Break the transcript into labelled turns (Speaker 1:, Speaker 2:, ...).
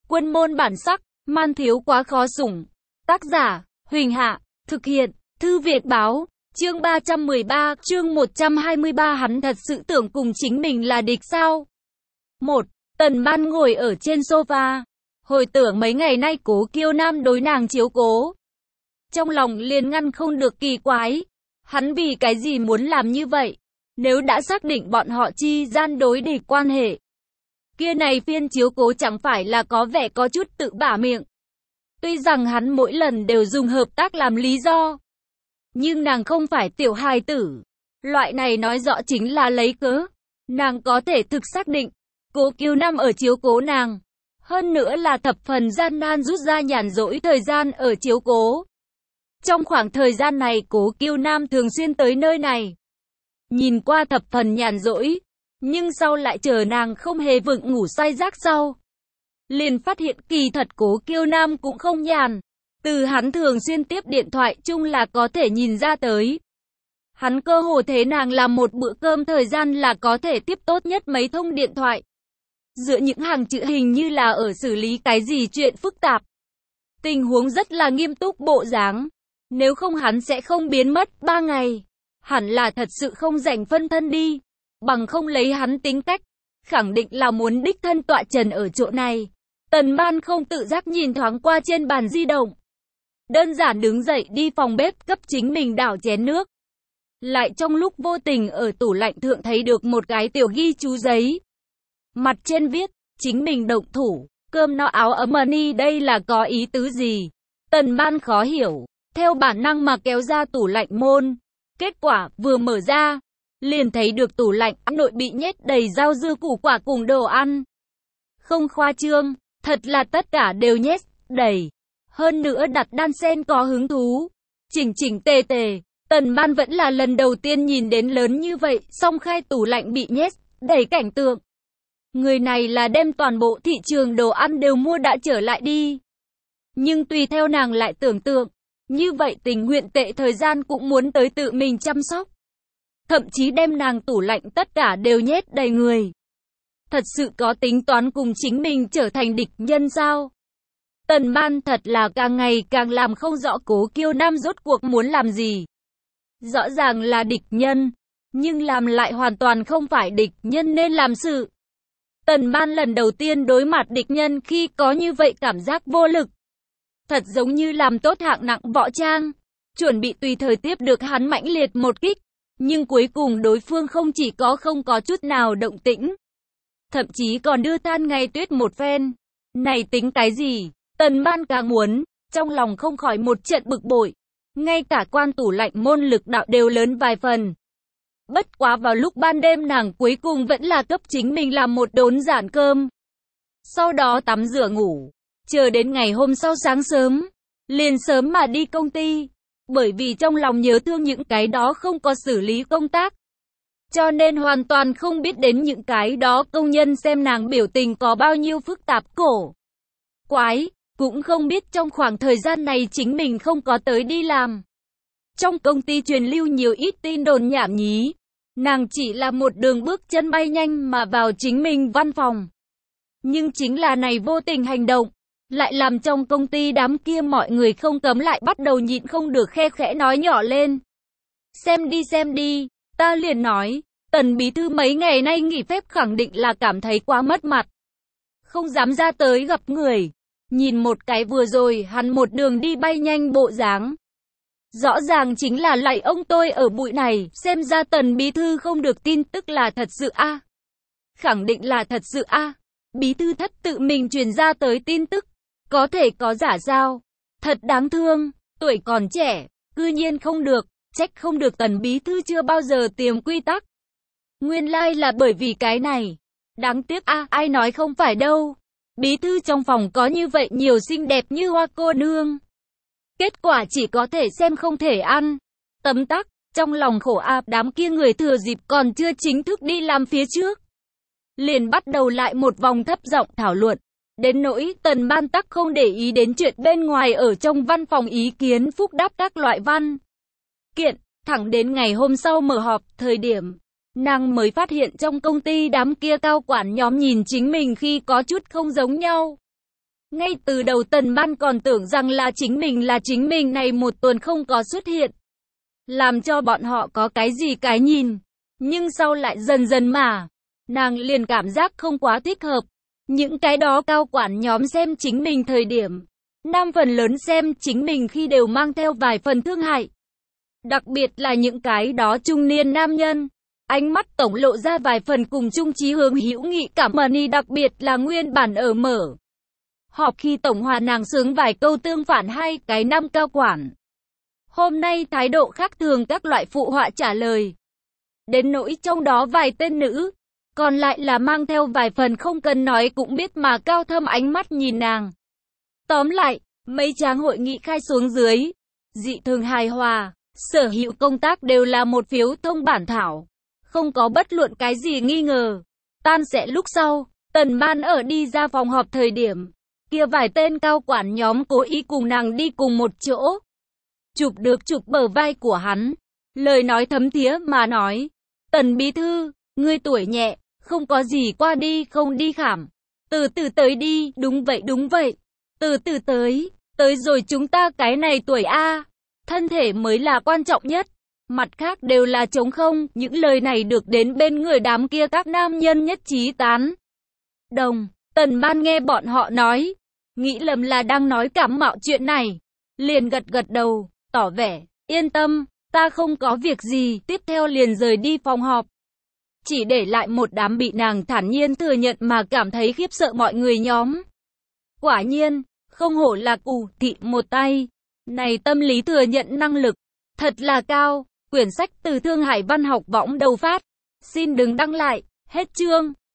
Speaker 1: Quân môn bản sắc, man thiếu quá khó sủng. Tác giả, Huỳnh Hạ, thực hiện, Thư Việt Báo, chương 313, chương 123. Hắn thật sự tưởng cùng chính mình là địch sao? 1. Tần Ban ngồi ở trên sofa, hồi tưởng mấy ngày nay Cố Kiêu Nam đối nàng chiếu cố. Trong lòng liền ngăn không được kỳ quái. Hắn vì cái gì muốn làm như vậy? Nếu đã xác định bọn họ chi gian đối địch quan hệ, kia này phiên chiếu cố chẳng phải là có vẻ có chút tự bả miệng. Tuy rằng hắn mỗi lần đều dùng hợp tác làm lý do, nhưng nàng không phải tiểu hài tử. Loại này nói rõ chính là lấy cớ. Nàng có thể thực xác định, Cố Kiêu Nam ở chiếu cố nàng. Hơn nữa là thập phần gian nan rút ra nhàn rỗi thời gian ở chiếu cố. Trong khoảng thời gian này Cố Kiêu Nam thường xuyên tới nơi này. Nhìn qua thập phần nhàn rỗi, nhưng sau lại chờ nàng không hề vượng ngủ say giấc sau, liền phát hiện kỳ thật Cố Kiêu Nam cũng không nhàn. Từ hắn thường xuyên tiếp điện thoại chung là có thể nhìn ra tới. Hắn cơ hồ thế nàng làm một bữa cơm thời gian là có thể tiếp tốt nhất mấy thông điện thoại. Dựa những hàng chữ hình như là ở xử lý cái gì chuyện phức tạp. Tình huống rất là nghiêm túc bộ dáng. Nếu không hắn sẽ không biến mất 3 ngày. Hẳn là thật sự không rảnh phân thân đi. Bằng không lấy hắn tính cách, khẳng định là muốn đích thân tọa trần ở chỗ này. Tần Ban không tự giác nhìn thoáng qua trên bàn di động. Đơn giản đứng dậy đi phòng bếp cấp chính mình đảo chén nước. Lại trong lúc vô tình ở tủ lạnh thượng thấy được một cái tiểu ghi chú giấy. Mặt trên viết, chính mình động thủ, cơm no áo ấm money, đây là có ý tứ gì? Tần Ban khó hiểu, theo bản năng mà kéo ra tủ lạnh môn. Kết quả, vừa mở ra, liền thấy được tủ lạnh nội bị nhét đầy rau dưa củ quả cùng đồ ăn. Không khoa trương, thật là tất cả đều nhét đầy. Hơn nữa đặt đan sen có hứng thú. Chỉnh chỉnh tề tề, Tần Ban vẫn là lần đầu tiên nhìn đến lớn như vậy, song khai tủ lạnh bị nhét đầy cảnh tượng. Người này là đem toàn bộ thị trường đồ ăn đều mua đã trở lại đi. Nhưng tùy theo nàng lại tưởng tượng, như vậy tình nguyện tệ thời gian cũng muốn tới tự mình chăm sóc. Thậm chí đem nàng tủ lạnh tất cả đều nhét đầy người. Thật sự có tính toán cùng chính mình trở thành địch nhân sao? Tần Ban thật là càng ngày càng làm không rõ Cố Kiêu Nam rốt cuộc muốn làm gì. Rõ ràng là địch nhân, nhưng làm lại hoàn toàn không phải địch nhân nên làm sự. Tần Ban lần đầu tiên đối mặt địch nhân khi có như vậy cảm giác vô lực. Thật giống như làm tốt hạng nặng võ trang, chuẩn bị tùy thời tiếp được hắn mãnh liệt một kích. Nhưng cuối cùng đối phương không chỉ không có chút nào động tĩnh, thậm chí còn đưa than ngày tuyết một phen. Này tính cái gì? Tần Ban càng muốn, trong lòng không khỏi một trận bực bội. Ngay cả quan tủ lạnh môn lực đạo đều lớn vài phần. Bất quá vào lúc ban đêm nàng cuối cùng vẫn là cấp chính mình làm một đốn giản cơm. Sau đó tắm rửa ngủ. Chờ đến ngày hôm sau sáng sớm, liền sớm mà đi công ty. Bởi vì trong lòng nhớ thương những cái đó không có xử lý công tác, cho nên hoàn toàn không biết đến những cái đó công nhân xem nàng biểu tình có bao nhiêu phức tạp cổ quái. Cũng không biết trong khoảng thời gian này chính mình không có tới đi làm. Trong công ty truyền lưu nhiều ít tin đồn nhảm nhí. Nàng chỉ là một đường bước chân bay nhanh mà vào chính mình văn phòng. Nhưng chính là này vô tình hành động, lại làm trong công ty đám kia mọi người không cấm lại bắt đầu nhịn không được khe khẽ nói nhỏ lên. Xem đi, ta liền nói, Tần bí thư mấy ngày nay nghỉ phép khẳng định là cảm thấy quá mất mặt. Không dám ra tới gặp người. Nhìn một cái vừa rồi hắn một đường đi bay nhanh bộ dáng. Rõ ràng chính là lạy ông tôi ở bụi này, xem ra Tần bí thư không được tin tức là thật sự a. Khẳng định là thật sự a. Bí thư thất tự mình truyền ra tới tin tức, có thể có giả sao? Thật đáng thương, tuổi còn trẻ, cư nhiên không được, trách không được Tần bí thư chưa bao giờ tiêm quy tắc. Nguyên lai là bởi vì cái này. Đáng tiếc a, ai nói không phải đâu. Bí thư trong phòng có như vậy nhiều xinh đẹp như hoa cô nương. Kết quả chỉ có thể xem không thể ăn. Tấm tắc, trong lòng khổ a, đám kia người thừa dịp còn chưa chính thức đi làm phía trước. Liền bắt đầu lại một vòng thấp giọng thảo luận. Đến nỗi Tần Ban tắc không để ý đến chuyện bên ngoài ở trong văn phòng ý kiến phúc đáp các loại văn kiện. Thẳng đến ngày hôm sau mở họp thời điểm, nàng mới phát hiện trong công ty đám kia cao quản nhóm nhìn chính mình khi có chút không giống nhau. Ngay từ đầu Tần Ban còn tưởng rằng là chính mình này một tuần không có xuất hiện, làm cho bọn họ có cái gì cái nhìn. Nhưng sau lại dần dần mà, nàng liền cảm giác không quá thích hợp. Những cái đó cao quản nhóm xem chính mình thời điểm, nam phần lớn xem chính mình khi đều mang theo vài phần thương hại. Đặc biệt là những cái đó trung niên nam nhân, ánh mắt tổng lộ ra vài phần cùng chung chí hướng hữu nghị cảm ơn, đặc biệt là nguyên bản ở mở họp khi tổng hòa nàng sướng vài câu tương phản hai cái năm cao quản. Hôm nay thái độ khác thường các loại phụ họa trả lời. Đến nỗi trong đó vài tên nữ, còn lại là mang theo vài phần không cần nói cũng biết mà cao thâm ánh mắt nhìn nàng. Tóm lại, mấy tràng hội nghị khai xuống dưới, dị thường hài hòa, sở hữu công tác đều là một phiếu thông bản thảo, không có bất luận cái gì nghi ngờ. Tan sẽ lúc sau, Tần Ban ở đi ra phòng họp thời điểm, kia vài tên cao quản nhóm cố ý cùng nàng đi cùng một chỗ. Chụp bờ vai của hắn, lời nói thấm thía mà nói, Tần bí thư, ngươi tuổi nhẹ, không có gì qua đi không đi khảm. Từ từ tới đi, đúng vậy. Từ từ tới rồi chúng ta cái này tuổi A, thân thể mới là quan trọng nhất. Mặt khác đều là trống không, những lời này được đến bên người đám kia các nam nhân nhất trí tán đồng. Tần Ban nghe bọn họ nói, nghĩ lầm là đang nói cảm mạo chuyện này, liền gật đầu, tỏ vẻ, yên tâm, ta không có việc gì, tiếp theo liền rời đi phòng họp. Chỉ để lại một đám bị nàng thản nhiên thừa nhận mà cảm thấy khiếp sợ mọi người nhóm. Quả nhiên, không hổ là Cù Thị một tay, này tâm lý thừa nhận năng lực, thật là cao. Quyển sách từ Thương Hải Văn học võng đầu phát, xin đừng đăng lại, hết chương.